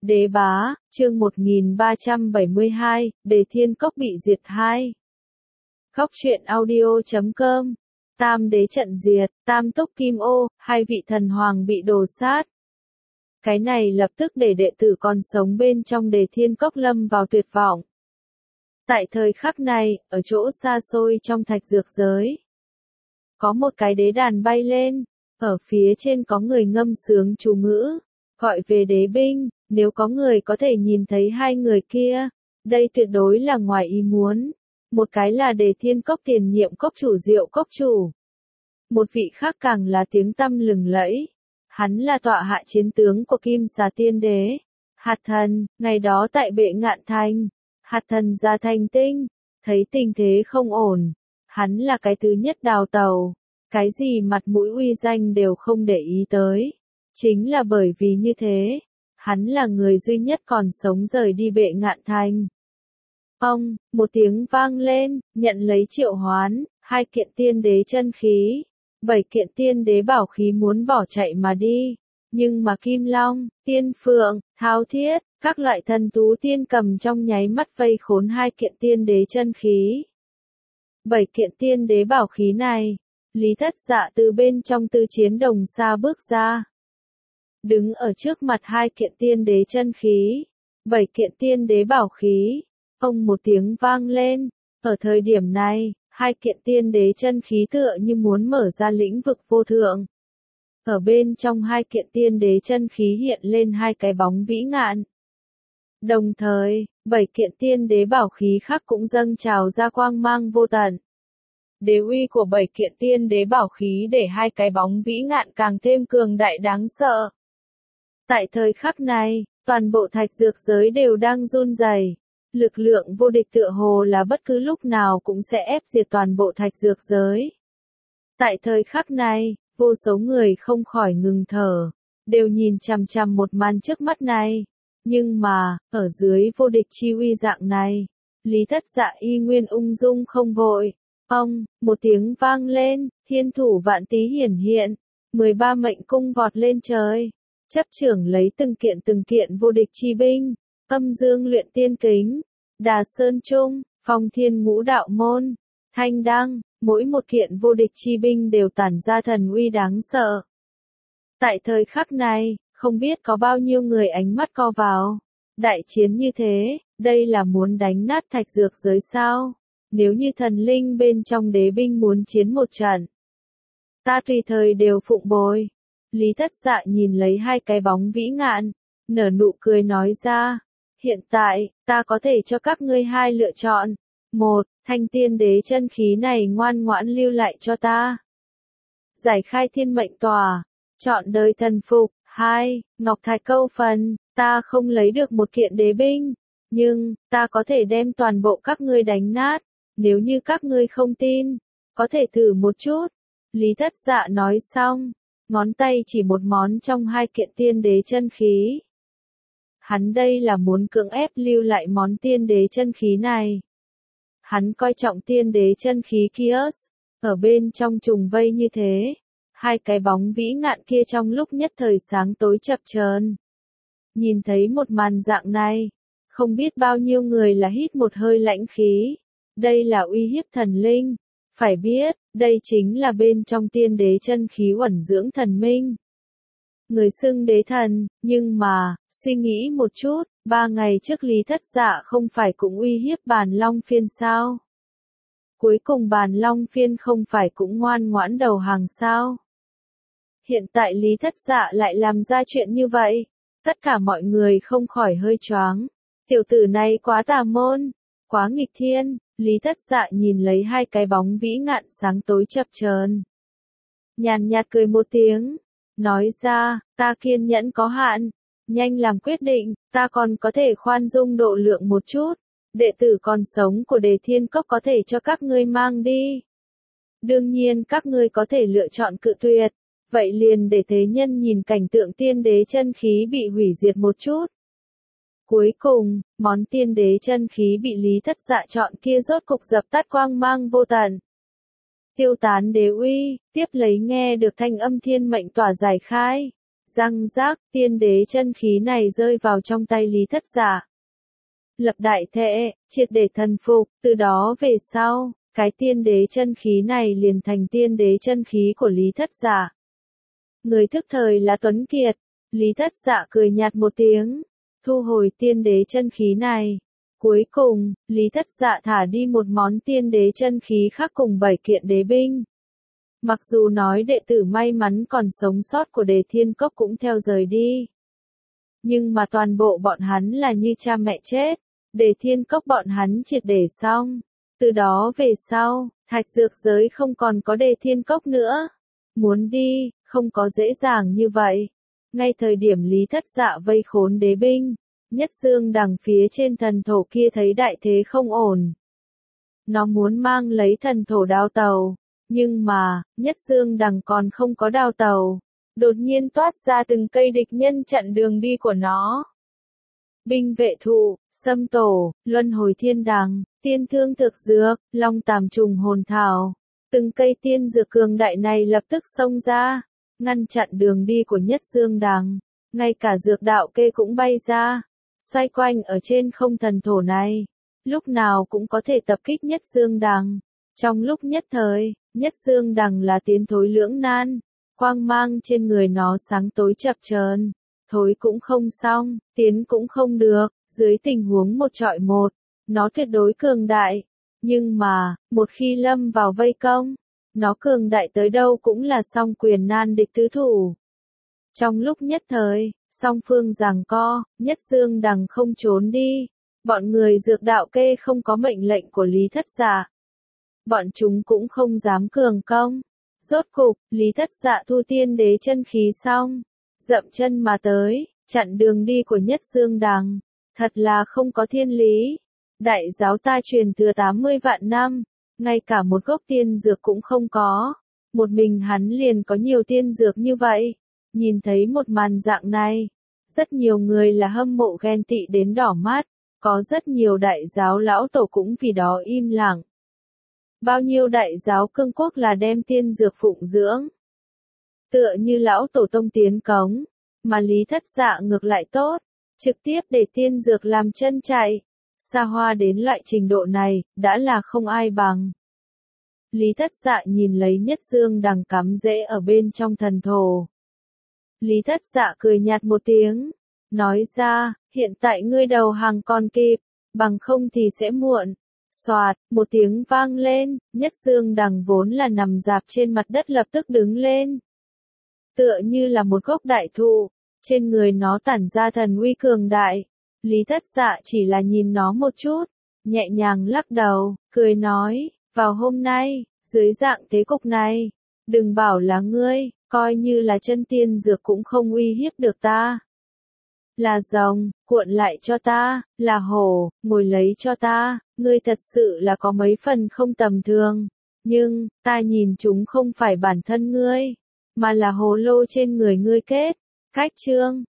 Đế bá, chương 1372, Đề Thiên Cốc bị diệt 2. Góc truyện audio.com. Tam đế trận diệt, tam túc kim ô, hai vị thần hoàng bị đổ sát. Cái này lập tức để đệ tử còn sống bên trong Đề Thiên Cốc lâm vào tuyệt vọng. Tại thời khắc này, ở chỗ xa xôi trong thạch dược giới, có một cái đế đàn bay lên, ở phía trên có người ngâm sướng chú ngữ, gọi về đế binh. Nếu có người có thể nhìn thấy hai người kia, đây tuyệt đối là ngoài ý muốn. Một cái là Đề Thiên Cốc tiền nhiệm cốc chủ Diệu cốc chủ. Một vị khác càng là tiếng tăm lừng lẫy. Hắn là tọa hạ chiến tướng của Kim Xà Tiên Đế. Hạt Thần, ngày đó tại Bệ Ngạn Thành. Hạt Thần ra thành tinh, thấy tình thế không ổn. Hắn là cái thứ nhất đào tàu. Cái gì mặt mũi uy danh đều không để ý tới. Chính là bởi vì như thế. Hắn là người duy nhất còn sống rời đi Bệ Ngạn Thành. Ông, một tiếng vang lên, nhận lấy triệu hoán, 2 kiện tiên đế chân khí, 7 kiện tiên đế bảo khí muốn bỏ chạy mà đi. Nhưng mà Kim Long, Tiên Phượng, Thao Thiết, các loại thần tú tiên cầm trong nháy mắt vây khốn 2 kiện tiên đế chân khí. 7 kiện tiên đế bảo khí này, Lý Thất Dạ từ bên trong tư chiến đồng xa bước ra. Đứng ở trước mặt 2 kiện tiên đế chân khí, 7 kiện tiên đế bảo khí, ông một tiếng vang lên, ở thời điểm này, 2 kiện tiên đế chân khí tựa như muốn mở ra lĩnh vực vô thượng. Ở bên trong 2 kiện tiên đế chân khí hiện lên 2 cái bóng vĩ ngạn. Đồng thời, 7 kiện tiên đế bảo khí khác cũng dâng trào ra quang mang vô tận. Đế uy của 7 kiện tiên đế bảo khí để 2 cái bóng vĩ ngạn càng thêm cường đại đáng sợ. Tại thời khắc này, toàn bộ thạch dược giới đều đang run rẩy. Lực lượng vô địch tựa hồ là bất cứ lúc nào cũng sẽ ép diệt toàn bộ thạch dược giới. Tại thời khắc này, vô số người không khỏi ngừng thở, đều nhìn chằm chằm một màn trước mắt này. Nhưng mà, ở dưới vô địch chi uy dạng này, Lý Thất Dạ y nguyên ung dung không vội. Ông, một tiếng vang lên, thiên thủ vạn tý hiển hiện, 13 mệnh cung vọt lên trời. Chấp trưởng lấy từng kiện vô địch chi binh, âm dương luyện tiên kính, Đà Sơn Trung, Phong Thiên Ngũ Đạo Môn, Thanh Đăng, mỗi một kiện vô địch chi binh đều tản ra thần uy đáng sợ. Tại thời khắc này, không biết có bao nhiêu người ánh mắt co vào. Đại chiến như thế, đây là muốn đánh nát thạch dược giới sao? Nếu như thần linh bên trong đế binh muốn chiến một trận, ta tùy thời đều phụng bồi. Lý Thất Dạ nhìn lấy 2 cái bóng vĩ ngạn, nở nụ cười nói ra, hiện tại, ta có thể cho các ngươi 2 lựa chọn. 1, thanh tiên đế chân khí này ngoan ngoãn lưu lại cho ta. Giải khai thiên mệnh tòa, chọn đời thần phục. 2, ngọc thạch câu phần, ta không lấy được một kiện đế binh, nhưng, ta có thể đem toàn bộ các ngươi đánh nát. Nếu như các ngươi không tin, có thể thử một chút. Lý Thất Dạ nói xong, ngón tay chỉ một món trong 2 kiện tiên đế chân khí. Hắn đây là muốn cưỡng ép lưu lại món tiên đế chân khí này. Hắn coi trọng tiên đế chân khí kia, ở bên trong trùng vây như thế. 2 cái bóng vĩ ngạn kia trong lúc nhất thời sáng tối chập chờn. Nhìn thấy một màn dạng này, không biết bao nhiêu người là hít một hơi lãnh khí. Đây là uy hiếp thần linh. Phải biết, đây chính là bên trong tiên đế chân khí uẩn dưỡng thần minh. Người xưng đế thần, nhưng mà, suy nghĩ một chút, 3 ngày trước Lý Thất Dạ không phải cũng uy hiếp Bàn Long Phiên sao? Cuối cùng Bàn Long Phiên không phải cũng ngoan ngoãn đầu hàng sao? Hiện tại Lý Thất Dạ lại làm ra chuyện như vậy, tất cả mọi người không khỏi hơi choáng. Tiểu tử này quá tà môn, quá nghịch thiên. Lý Thất Dạ nhìn lấy 2 cái bóng vĩ ngạn sáng tối chập chờn, nhàn nhạt cười một tiếng, nói ra, ta kiên nhẫn có hạn, nhanh làm quyết định, ta còn có thể khoan dung độ lượng một chút, đệ tử còn sống của Đề Thiên Cốc có thể cho các ngươi mang đi. Đương nhiên các ngươi có thể lựa chọn cự tuyệt, vậy liền để thế nhân nhìn cảnh tượng tiên đế chân khí bị hủy diệt một chút. Cuối cùng, món tiên đế chân khí bị Lý Thất Dạ chọn kia rốt cục dập tắt quang mang vô tận. Tiêu tán đế uy, tiếp lấy nghe được thanh âm thiên mệnh tỏa giải khai. Răng rác, tiên đế chân khí này rơi vào trong tay Lý Thất Dạ. Lập đại thệ, triệt để thần phục, từ đó về sau, cái tiên đế chân khí này liền thành tiên đế chân khí của Lý Thất Dạ. Người thức thời là Tuấn Kiệt, Lý Thất Dạ cười nhạt một tiếng, thu hồi tiên đế chân khí này. Cuối cùng, Lý Thất Dạ thả đi một món tiên đế chân khí khác cùng 7 kiện đế binh. Mặc dù nói đệ tử may mắn còn sống sót của Đề Thiên Cốc cũng theo rời đi. Nhưng mà toàn bộ bọn hắn là như cha mẹ chết, Đề Thiên Cốc bọn hắn triệt để xong. Từ đó về sau, thạch dược giới không còn có Đề Thiên Cốc nữa. Muốn đi, không có dễ dàng như vậy. Ngay thời điểm Lý Thất Dạ vây khốn đế binh, Nhất Dương Đằng phía trên thần thổ kia thấy đại thế không ổn. Nó muốn mang lấy thần thổ đao tàu, nhưng mà, Nhất Dương Đằng còn không có đao tàu. Đột nhiên toát ra từng cây địch nhân chặn đường đi của nó. Binh vệ thụ, sâm tổ, luân hồi thiên đằng, tiên thương thực dược, long tàm trùng hồn thảo. Từng cây tiên dược cường đại này lập tức xông ra, ngăn chặn đường đi của Nhất Dương Đằng. Ngay cả dược đạo kê cũng bay ra, xoay quanh ở trên không thần thổ này. Lúc nào cũng có thể tập kích Nhất Dương Đằng. Trong lúc nhất thời, Nhất Dương Đằng là tiến thối lưỡng nan. Quang mang trên người nó sáng tối chập chờn, thối cũng không xong, tiến cũng không được, dưới tình huống một trọi một, nó tuyệt đối cường đại. Nhưng mà, một khi lâm vào vây công, nó cường đại tới đâu cũng là song quyền nan địch tứ thủ. Trong lúc nhất thời, song phương giằng co, Nhất Dương Đằng không trốn đi, bọn người dược đạo kê không có mệnh lệnh của Lý Thất Dạ. Bọn chúng cũng không dám cường công. Rốt cục, Lý Thất Dạ thu tiên đế chân khí xong, dậm chân mà tới, chặn đường đi của Nhất Dương Đằng. Thật là không có thiên lý. Đại giáo ta truyền thừa 80 vạn năm, ngay cả một gốc tiên dược cũng không có. Một mình hắn liền có nhiều tiên dược như vậy. Nhìn thấy một màn dạng này, rất nhiều người là hâm mộ ghen tị đến đỏ mắt, có rất nhiều đại giáo lão tổ cũng vì đó im lặng. Bao nhiêu đại giáo cương quốc là đem tiên dược phụng dưỡng. Tựa như lão tổ tông tiến cống, mà Lý Thất Dạ ngược lại tốt, trực tiếp để tiên dược làm chân chạy. Xa hoa đến loại trình độ này, đã là không ai bằng. Lý Thất Dạ nhìn lấy Nhất Dương Đằng cắm rễ ở bên trong thần thổ. Lý Thất Dạ cười nhạt một tiếng, nói ra, hiện tại ngươi đầu hàng còn kịp, bằng không thì sẽ muộn. Xoạt, một tiếng vang lên, Nhất Dương Đằng vốn là nằm rạp trên mặt đất lập tức đứng lên. Tựa như là một gốc đại thụ, trên người nó tản ra thần uy cường đại. Lý Thất Dạ chỉ là nhìn nó một chút, nhẹ nhàng lắc đầu, cười nói, vào hôm nay, dưới dạng thế cục này, đừng bảo là ngươi, coi như là chân tiên dược cũng không uy hiếp được ta. Là rồng, cuộn lại cho ta, là hổ, ngồi lấy cho ta, ngươi thật sự là có mấy phần không tầm thường. Nhưng, ta nhìn chúng không phải bản thân ngươi, mà là hồ lô trên người ngươi kết. Khách chương.